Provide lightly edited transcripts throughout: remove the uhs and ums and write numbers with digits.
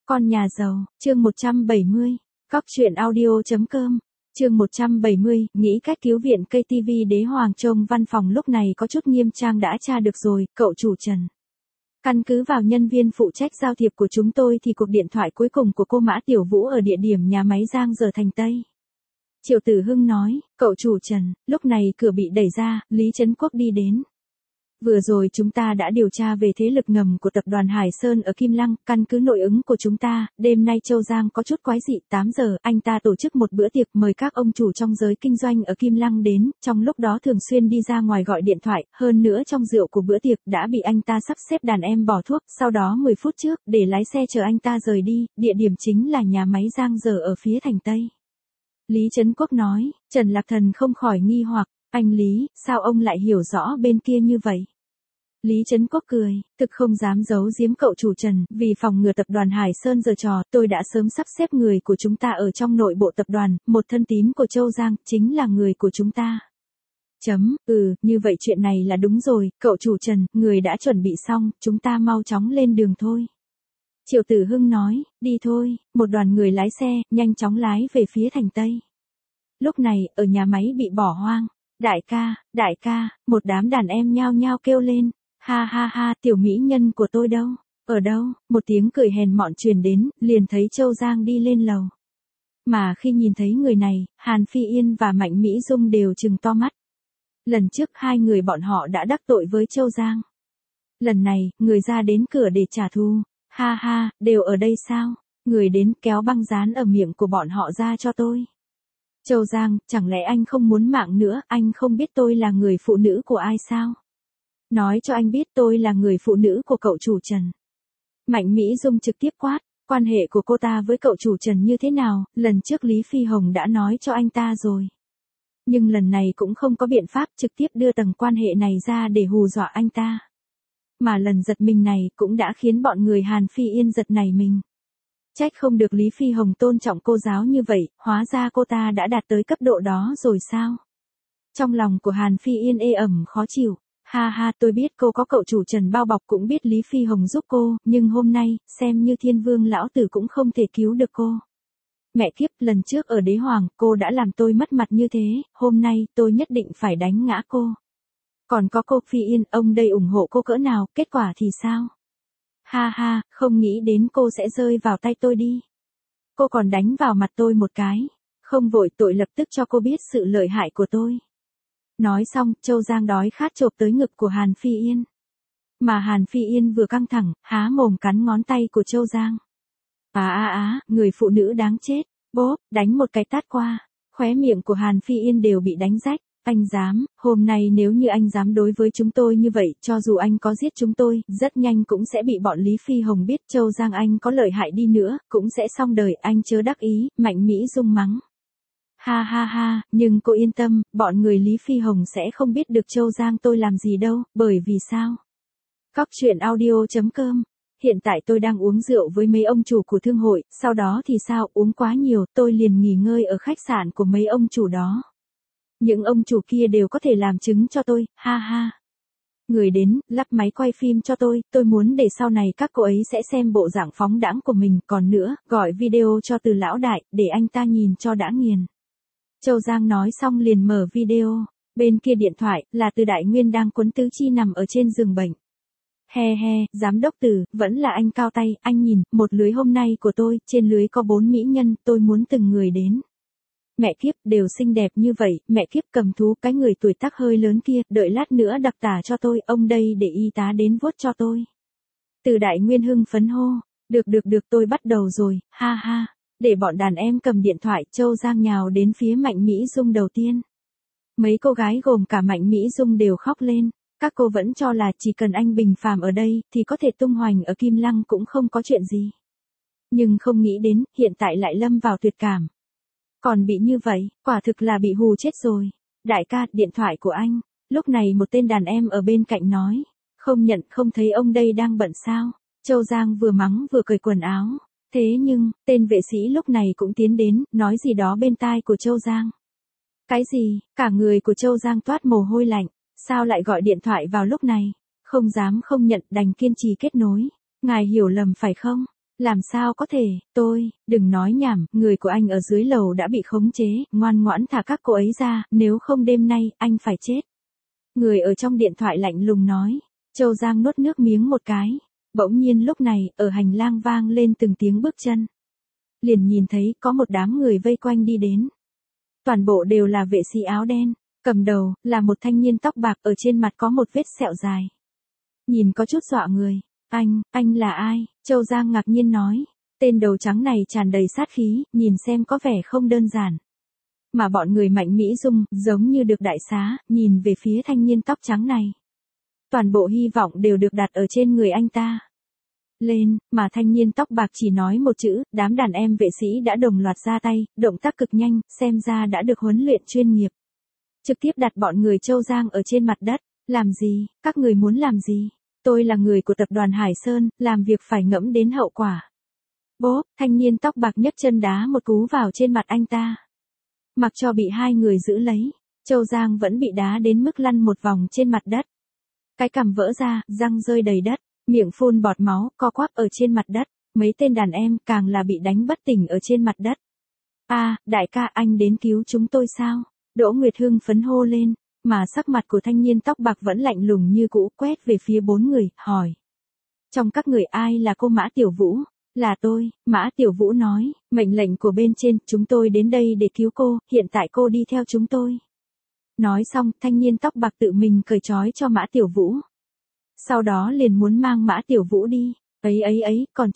Con nhà giàu, chương 170, Cóc truyện audio.com, chương 170, nghĩ cách cứu viện cây TV đế hoàng trông văn phòng lúc này có chút nghiêm trang đã tra được rồi, cậu chủ Trần. Căn cứ vào nhân viên phụ trách giao thiệp của chúng tôi thì cuộc điện thoại cuối cùng của cô Mã Tiểu Vũ ở địa điểm nhà máy Giang Giờ Thành Tây. Triệu Tử Hưng nói, cậu chủ Trần, lúc này cửa bị đẩy ra, Lý Trấn Quốc đi đến. Vừa rồi chúng ta đã điều tra về thế lực ngầm của tập đoàn Hải Sơn ở Kim Lăng, căn cứ nội ứng của chúng ta, đêm nay Châu Giang có chút quái dị, 8 giờ, anh ta tổ chức một bữa tiệc mời các ông chủ trong giới kinh doanh ở Kim Lăng đến, trong lúc đó thường xuyên đi ra ngoài gọi điện thoại, hơn nữa trong rượu của bữa tiệc đã bị anh ta sắp xếp đàn em bỏ thuốc, sau đó 10 phút trước, để lái xe chờ anh ta rời đi, địa điểm chính là nhà máy Giang Giờ ở phía thành Tây. Lý Trấn Quốc nói, Trần Lạc Thần không khỏi nghi hoặc, anh Lý, sao ông lại hiểu rõ bên kia như vậy? Lý Trấn Quốc cười, thực không dám giấu giếm cậu chủ Trần, vì phòng ngừa tập đoàn Hải Sơn giở trò, tôi đã sớm sắp xếp người của chúng ta ở trong nội bộ tập đoàn, một thân tín của Châu Giang, chính là người của chúng ta. Như vậy chuyện này là đúng rồi, cậu chủ Trần, người đã chuẩn bị xong, chúng ta mau chóng lên đường thôi. Triệu Tử Hưng nói, đi thôi, một đoàn người lái xe, nhanh chóng lái về phía thành Tây. Lúc này, ở nhà máy bị bỏ hoang. Đại ca, một đám đàn em nhao nhao kêu lên. Ha ha ha, tiểu mỹ nhân của tôi đâu? Ở đâu? Một tiếng cười hèn mọn truyền đến, liền thấy Châu Giang đi lên lầu. Mà khi nhìn thấy người này, Hàn Phi Yên và Mạnh Mỹ Dung đều trừng to mắt. Lần trước hai người bọn họ đã đắc tội với Châu Giang. Lần này, người ra đến cửa để trả thù. Ha ha, đều ở đây sao? Người đến kéo băng dán ở miệng của bọn họ ra cho tôi. Châu Giang, chẳng lẽ anh không muốn mạng nữa, anh không biết tôi là người phụ nữ của ai sao? Nói cho anh biết tôi là người phụ nữ của cậu chủ Trần. Mạnh Mỹ Dung trực tiếp quát, quan hệ của cô ta với cậu chủ Trần như thế nào, lần trước Lý Phi Hồng đã nói cho anh ta rồi. Nhưng lần này cũng không có biện pháp trực tiếp đưa tầng quan hệ này ra để hù dọa anh ta. Mà lần giật mình này cũng đã khiến bọn người Hàn Phi Yên giật nảy mình. Trách không được Lý Phi Hồng tôn trọng cô giáo như vậy, hóa ra cô ta đã đạt tới cấp độ đó rồi sao? Trong lòng của Hàn Phi Yên ê ẩm khó chịu. Ha ha, tôi biết cô có cậu chủ Trần bao bọc, cũng biết Lý Phi Hồng giúp cô, nhưng hôm nay, xem như Thiên Vương lão tử cũng không thể cứu được cô. Mẹ kiếp, lần trước ở Đế Hoàng, cô đã làm tôi mất mặt như thế, hôm nay, tôi nhất định phải đánh ngã cô. Còn có cô Phi Yên, ông đây ủng hộ cô cỡ nào, kết quả thì sao? Ha ha, không nghĩ đến cô sẽ rơi vào tay tôi đi. Cô còn đánh vào mặt tôi một cái. Không vội, tôi lập tức cho cô biết sự lợi hại của tôi. Nói xong, Châu Giang đói khát chộp tới ngực của Hàn Phi Yên. Mà Hàn Phi Yên vừa căng thẳng, há mồm cắn ngón tay của Châu Giang. Người phụ nữ đáng chết. Bốp, đánh một cái tát qua. Khóe miệng của Hàn Phi Yên đều bị đánh rách. Anh dám, hôm nay nếu như anh dám đối với chúng tôi như vậy, cho dù anh có giết chúng tôi, rất nhanh cũng sẽ bị bọn Lý Phi Hồng biết. Châu Giang anh có lợi hại đi nữa, cũng sẽ xong đời, anh chớ đắc ý, Mạnh Mỹ Dung mắng. Ha ha ha, nhưng cô yên tâm, bọn người Lý Phi Hồng sẽ không biết được Châu Giang tôi làm gì đâu, bởi vì sao? Cóc truyện audio.com. Hiện tại tôi đang uống rượu với mấy ông chủ của thương hội, sau đó thì sao, uống quá nhiều, tôi liền nghỉ ngơi ở khách sạn của mấy ông chủ đó. Những ông chủ kia đều có thể làm chứng cho tôi, ha ha. Người đến, lắp máy quay phim cho tôi muốn để sau này các cô ấy sẽ xem bộ dạng phóng đãng của mình, còn nữa, gọi video cho Từ lão đại, để anh ta nhìn cho đã nghiền. Châu Giang nói xong liền mở video, bên kia điện thoại, là Từ Đại Nguyên đang quấn tứ chi nằm ở trên giường bệnh. He he, giám đốc Từ, vẫn là anh cao tay, anh nhìn, một lưới hôm nay của tôi, trên lưới có 4 mỹ nhân, tôi muốn từng người đến. Mẹ kiếp, đều xinh đẹp như vậy, mẹ kiếp cầm thú, cái người tuổi tác hơi lớn kia, đợi lát nữa đặc tả cho tôi, ông đây để y tá đến vuốt cho tôi. Từ Đại Nguyên hưng phấn hô, được tôi bắt đầu rồi, ha ha. Để bọn đàn em cầm điện thoại, Châu Giang nhào đến phía Mạnh Mỹ Dung đầu tiên. Mấy cô gái gồm cả Mạnh Mỹ Dung đều khóc lên, các cô vẫn cho là chỉ cần anh bình phàm ở đây, thì có thể tung hoành ở Kim Lăng cũng không có chuyện gì. Nhưng không nghĩ đến, hiện tại lại lâm vào tuyệt cảm. Còn bị như vậy, quả thực là bị hù chết rồi. Đại ca, điện thoại của anh. Lúc này một tên đàn em ở bên cạnh nói, không nhận, không thấy ông đây đang bận sao? Châu Giang vừa mắng vừa cởi quần áo. Thế nhưng, tên vệ sĩ lúc này cũng tiến đến, nói gì đó bên tai của Châu Giang. Cái gì? Cả người của Châu Giang toát mồ hôi lạnh. Sao lại gọi điện thoại vào lúc này? Không dám không nhận, đành kiên trì kết nối. Ngài hiểu lầm phải không? Làm sao có thể, đừng nói nhảm, người của anh ở dưới lầu đã bị khống chế, ngoan ngoãn thả các cô ấy ra, nếu không đêm nay, anh phải chết. Người ở trong điện thoại lạnh lùng nói. Châu Giang nuốt nước miếng một cái. Bỗng nhiên lúc này, ở hành lang vang lên từng tiếng bước chân. Liền nhìn thấy có một đám người vây quanh đi đến. Toàn bộ đều là vệ sĩ áo đen, cầm đầu, là một thanh niên tóc bạc ở trên mặt có một vết sẹo dài. Nhìn có chút dọa người. Anh là ai? Châu Giang ngạc nhiên nói. Tên đầu trắng này tràn đầy sát khí, nhìn xem có vẻ không đơn giản. Mà bọn người Mạnh Mỹ Dung, giống như được đại xá, nhìn về phía thanh niên tóc trắng này. Toàn bộ hy vọng đều được đặt ở trên người anh ta. Lên, mà thanh niên tóc bạc chỉ nói một chữ, đám đàn em vệ sĩ đã đồng loạt ra tay, động tác cực nhanh, xem ra đã được huấn luyện chuyên nghiệp. Trực tiếp đặt bọn người Châu Giang ở trên mặt đất. Làm gì, các người muốn làm gì? Tôi là người của tập đoàn Hải Sơn, làm việc phải ngẫm đến hậu quả. Bốp, thanh niên tóc bạc nhấc chân đá một cú vào trên mặt anh ta. Mặc cho bị hai người giữ lấy, Châu Giang vẫn bị đá đến mức lăn một vòng trên mặt đất. Cái cằm vỡ ra, răng rơi đầy đất, miệng phun bọt máu, co quắp ở trên mặt đất. Mấy tên đàn em càng là bị đánh bất tỉnh ở trên mặt đất. Đại ca anh đến cứu chúng tôi sao? Đỗ Nguyệt Hương phấn hô lên, mà sắc mặt của thanh niên tóc bạc vẫn lạnh lùng như cũ, quét về phía bốn người, hỏi. Trong các người ai là cô Mã Tiểu Vũ? Là tôi, Mã Tiểu Vũ nói, mệnh lệnh của bên trên, chúng tôi đến đây để cứu cô, hiện tại cô đi theo chúng tôi. Nói xong, thanh niên tóc bạc tự mình cởi trói cho Mã Tiểu Vũ. Sau đó liền muốn mang Mã Tiểu Vũ đi. Còn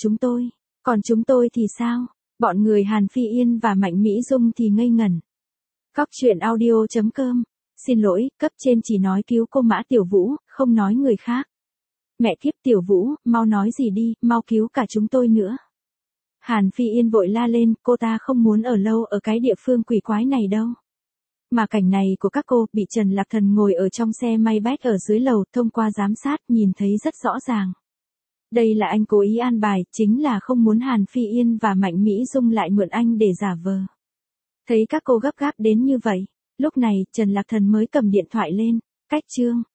chúng tôi thì sao? Bọn người Hàn Phi Yên và Mạnh Mỹ Dung thì ngây ngẩn. Cóc truyện audio.com. Xin lỗi, cấp trên chỉ nói cứu cô Mã Tiểu Vũ, không nói người khác. Mẹ kiếp Tiểu Vũ, mau nói gì đi, mau cứu cả chúng tôi nữa. Hàn Phi Yên vội la lên, cô ta không muốn ở lâu ở cái địa phương quỷ quái này đâu. Mà cảnh này của các cô, bị Trần Lạc Thần ngồi ở trong xe Maybach ở dưới lầu, thông qua giám sát, nhìn thấy rất rõ ràng. Đây là anh cố ý an bài, chính là không muốn Hàn Phi Yên và Mạnh Mỹ Dung lại mượn anh để giả vờ. Thấy các cô gấp gáp đến như vậy, lúc này, Trần Lạc Thần mới cầm điện thoại lên, cách chương.